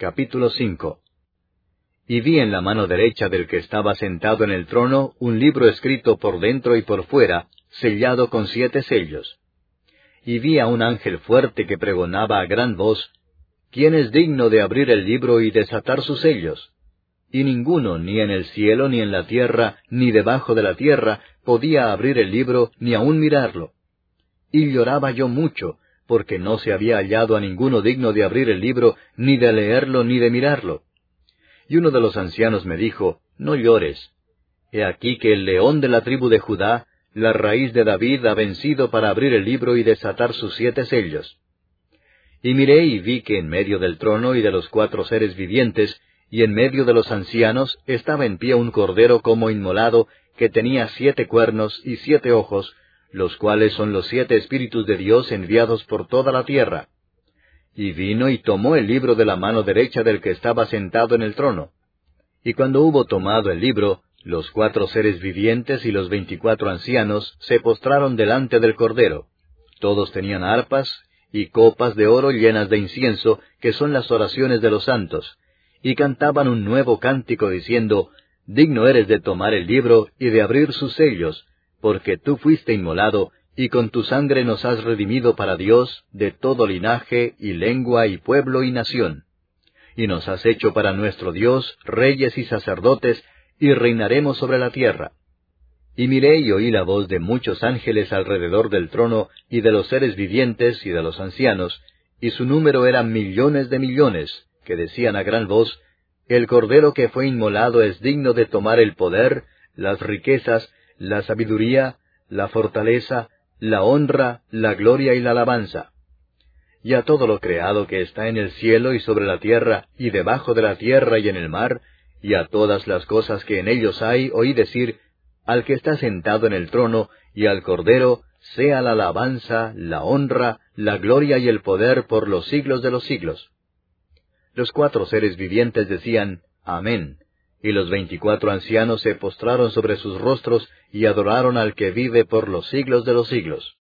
Capítulo 5. Y vi en la mano derecha del que estaba sentado en el trono un libro escrito por dentro y por fuera, sellado con 7 sellos. Y vi a un ángel fuerte que pregonaba a gran voz, ¿quién es digno de abrir el libro y desatar sus sellos? Y ninguno, ni en el cielo, ni en la tierra, ni debajo de la tierra, podía abrir el libro, ni aun mirarlo. Y lloraba yo mucho, porque no se había hallado a ninguno digno de abrir el libro, ni de leerlo, ni de mirarlo. Y uno de los ancianos me dijo, no llores. He aquí que el león de la tribu de Judá, la raíz de David, ha vencido para abrir el libro y desatar sus 7 sellos. Y miré y vi que en medio del trono y de los 4 seres vivientes, y en medio de los ancianos, estaba en pie un cordero como inmolado, que tenía 7 cuernos y 7 ojos, los cuales son los 7 espíritus de Dios enviados por toda la tierra. Y vino y tomó el libro de la mano derecha del que estaba sentado en el trono. Y cuando hubo tomado el libro, los 4 seres vivientes y los 24 ancianos se postraron delante del Cordero. Todos tenían arpas y copas de oro llenas de incienso, que son las oraciones de los santos, y cantaban un nuevo cántico diciendo, digno eres de tomar el libro y de abrir sus sellos, porque tú fuiste inmolado, y con tu sangre nos has redimido para Dios de todo linaje, y lengua, y pueblo, y nación. Y nos has hecho para nuestro Dios reyes y sacerdotes, y reinaremos sobre la tierra. Y miré y oí la voz de muchos ángeles alrededor del trono, y de los seres vivientes, y de los ancianos, y su número era millones de millones, que decían a gran voz, el Cordero que fue inmolado es digno de tomar el poder, las riquezas, la sabiduría, la fortaleza, la honra, la gloria y la alabanza. Y a todo lo creado que está en el cielo y sobre la tierra, y debajo de la tierra y en el mar, y a todas las cosas que en ellos hay, oí decir, al que está sentado en el trono, y al Cordero, sea la alabanza, la honra, la gloria y el poder por los siglos de los siglos. Los 4 seres vivientes decían, Amén. Y los 24 ancianos se postraron sobre sus rostros y adoraron al que vive por los siglos de los siglos.